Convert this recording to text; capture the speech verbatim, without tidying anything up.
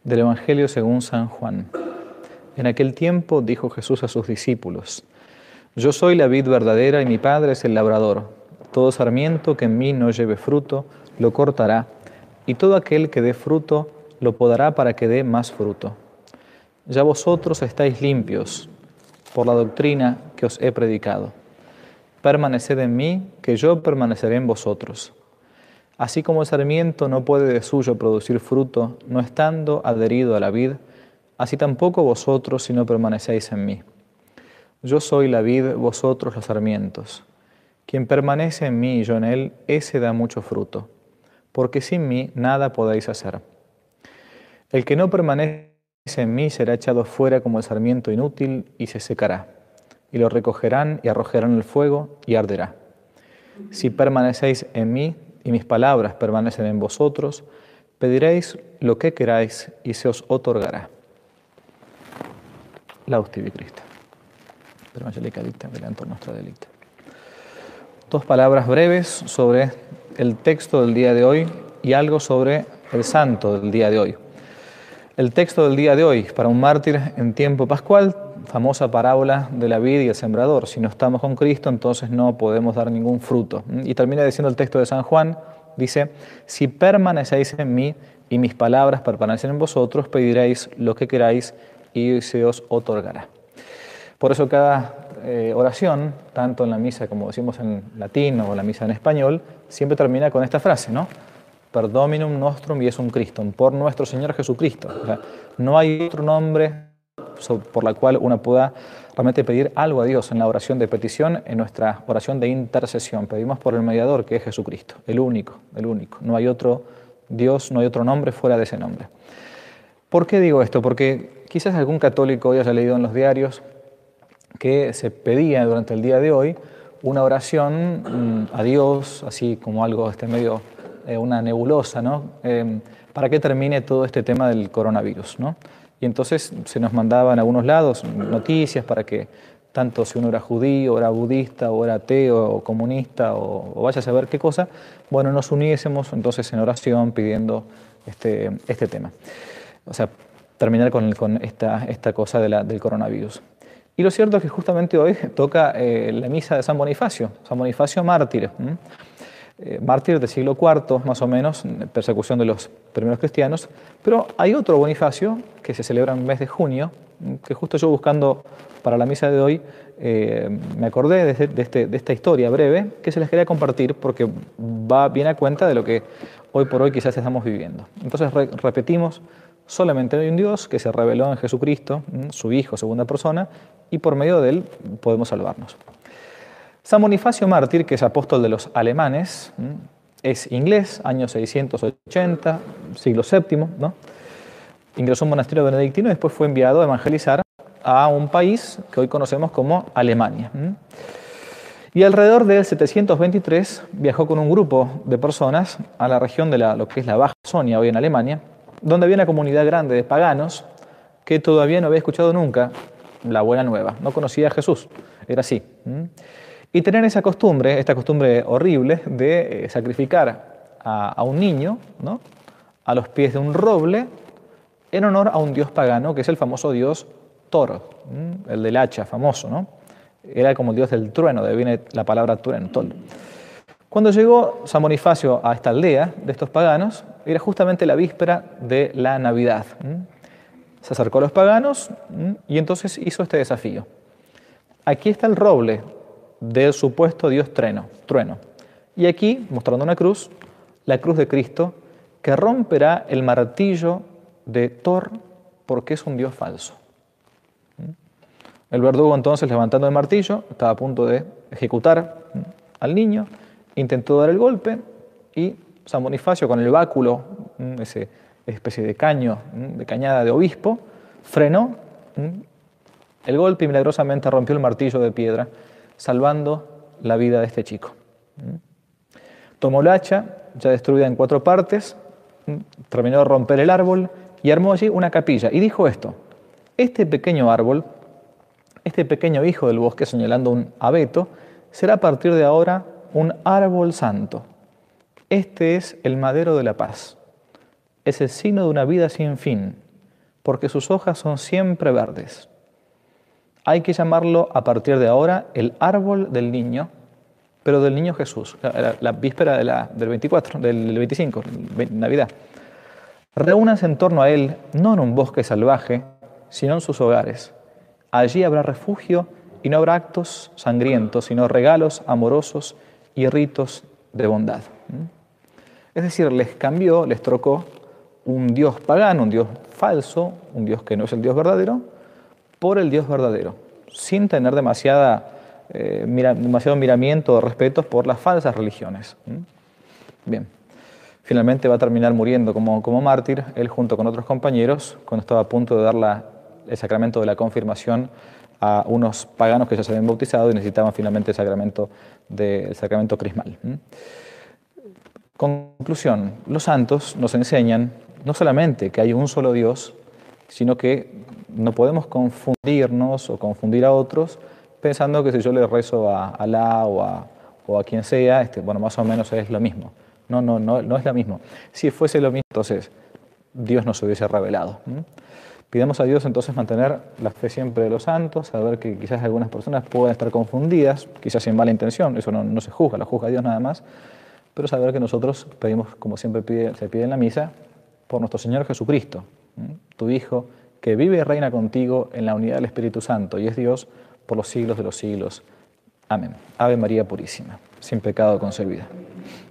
Del Evangelio según San Juan. En aquel tiempo dijo Jesús a sus discípulos: Yo soy la vid verdadera y mi Padre es el labrador. Todo sarmiento que en mí no lleve fruto, lo cortará, y todo aquel que dé fruto, lo podará para que dé más fruto. Ya vosotros estáis limpios por la doctrina que os he predicado. Permaneced en mí, que yo permaneceré en vosotros. Así como el sarmiento no puede de suyo producir fruto, no estando adherido a la vid, así tampoco vosotros si no permanecéis en mí. Yo soy la vid, vosotros los sarmientos. Quien permanece en mí y yo en él, ese da mucho fruto, porque sin mí nada podéis hacer. El que no permanece en mí será echado fuera como el sarmiento inútil y se secará, y lo recogerán y arrojarán al fuego y arderá. Si permanecéis en mí y mis palabras permanecen en vosotros, pediréis lo que queráis y se os otorgará. Laudetur tibi Christe. Per angelica dicta, velantur nostra delicta. Dos palabras breves sobre el texto del día de hoy y algo sobre el santo del día de hoy. El texto del día de hoy, para un mártir en tiempo pascual, famosa parábola de la vid y el sembrador. Si no estamos con Cristo, entonces no podemos dar ningún fruto. Y termina diciendo el texto de San Juan, dice: si permanecéis en mí y mis palabras permanecen en vosotros, pediréis lo que queráis y se os otorgará. Por eso cada eh, oración, tanto en la misa como decimos en latín o la misa en español, siempre termina con esta frase, ¿no? Per Dominum nostrum Iesum Christum, por nuestro Señor Jesucristo. O sea, no hay otro nombre por la cual uno pueda realmente pedir algo a Dios en la oración de petición, en nuestra oración de intercesión. Pedimos por el mediador, que es Jesucristo, el único, el único. No hay otro Dios, no hay otro nombre fuera de ese nombre. ¿Por qué digo esto? Porque quizás algún católico hoy haya leído en los diarios que se pedía durante el día de hoy una oración mmm, a Dios, así como algo este medio, eh, una nebulosa, ¿no? Eh, para que termine todo este tema del coronavirus, ¿no? Y entonces se nos mandaba en algunos lados noticias para que tanto si uno era judío, o era budista, o era ateo, o comunista, o, o vaya a saber qué cosa, bueno, nos uniésemos entonces en oración pidiendo este, este tema. O sea, terminar con, con esta, esta cosa de la, del coronavirus. Y lo cierto es que justamente hoy toca eh, la misa de San Bonifacio, San Bonifacio mártir. ¿Mm? Eh, mártir del siglo cuarto, más o menos, persecución de los primeros cristianos, pero hay otro Bonifacio que se celebra en el mes de junio, que justo yo buscando para la misa de hoy eh, me acordé de, de, este, de esta historia breve que se les quería compartir porque va bien a cuenta de lo que hoy por hoy quizás estamos viviendo. Entonces re repetimos, solamente hay un Dios que se reveló en Jesucristo, su Hijo, segunda persona, y por medio de él podemos salvarnos. San Bonifacio mártir, que es apóstol de los alemanes, es inglés, año seiscientos ochenta, siglo séptimo, ¿no? Ingresó a un monasterio benedictino y después fue enviado a evangelizar a un país que hoy conocemos como Alemania. Y alrededor del setecientos veintitrés viajó con un grupo de personas a la región de la, lo que es la Baja Sajonia, hoy en Alemania, donde había una comunidad grande de paganos que todavía no había escuchado nunca la buena nueva, no conocía a Jesús, era así. Y tenían esa costumbre, esta costumbre horrible de sacrificar a, a un niño, ¿no?, a los pies de un roble en honor a un dios pagano, que es el famoso dios Thor, el del hacha, famoso, ¿no? Era como el dios del trueno, de ahí viene la palabra trueno, Thor. Cuando llegó San Bonifacio a esta aldea de estos paganos, era justamente la víspera de la Navidad. Se acercó a los paganos y entonces hizo este desafío. Aquí está el roble del supuesto dios trueno, trueno. Y aquí, mostrando una cruz, la cruz de Cristo, que romperá el martillo de Thor porque es un dios falso. El verdugo entonces, levantando el martillo, estaba a punto de ejecutar al niño, intentó dar el golpe y San Bonifacio, con el báculo, esa especie de caño, de cañada de obispo, frenó el golpe y milagrosamente rompió el martillo de piedra, salvando la vida de este chico. Tomó el hacha, ya destruida en cuatro partes, terminó de romper el árbol y armó allí una capilla. Y dijo esto: este pequeño árbol, este pequeño hijo del bosque, señalando un abeto, será a partir de ahora un árbol santo. Este es el madero de la paz. Es el signo de una vida sin fin, porque sus hojas son siempre verdes. Hay que llamarlo a partir de ahora el árbol del niño, pero del niño Jesús, la, la víspera de la, del veinticuatro, del veinticinco, Navidad. Reúnanse en torno a él, no en un bosque salvaje, sino en sus hogares. Allí habrá refugio y no habrá actos sangrientos, sino regalos amorosos y ritos de bondad. Es decir, les cambió, les trocó un Dios pagano, un Dios falso, un Dios que no es el Dios verdadero, por el Dios verdadero, sin tener demasiada, eh, mira, demasiado miramiento o respeto por las falsas religiones. Bien, finalmente va a terminar muriendo como, como mártir, él junto con otros compañeros, cuando estaba a punto de dar la, el sacramento de la confirmación a unos paganos que ya se habían bautizado y necesitaban finalmente el sacramento, de, el sacramento crismal. Conclusión, los santos nos enseñan no solamente que hay un solo Dios, sino que no podemos confundirnos o confundir a otros pensando que si yo le rezo a Alá o a, o a quien sea, este, bueno, más o menos es lo mismo. No, no, no, no es lo mismo. Si fuese lo mismo, entonces Dios nos hubiese revelado. ¿Mm? Pidamos a Dios entonces mantener la fe siempre de los santos, saber que quizás algunas personas puedan estar confundidas, quizás sin mala intención, eso no, no se juzga, lo juzga Dios nada más, pero saber que nosotros pedimos, como siempre pide, se pide en la misa, por nuestro Señor Jesucristo, ¿Mm? tu Hijo, que vive y reina contigo en la unidad del Espíritu Santo y es Dios por los siglos de los siglos. Amén. Ave María Purísima, sin pecado concebida.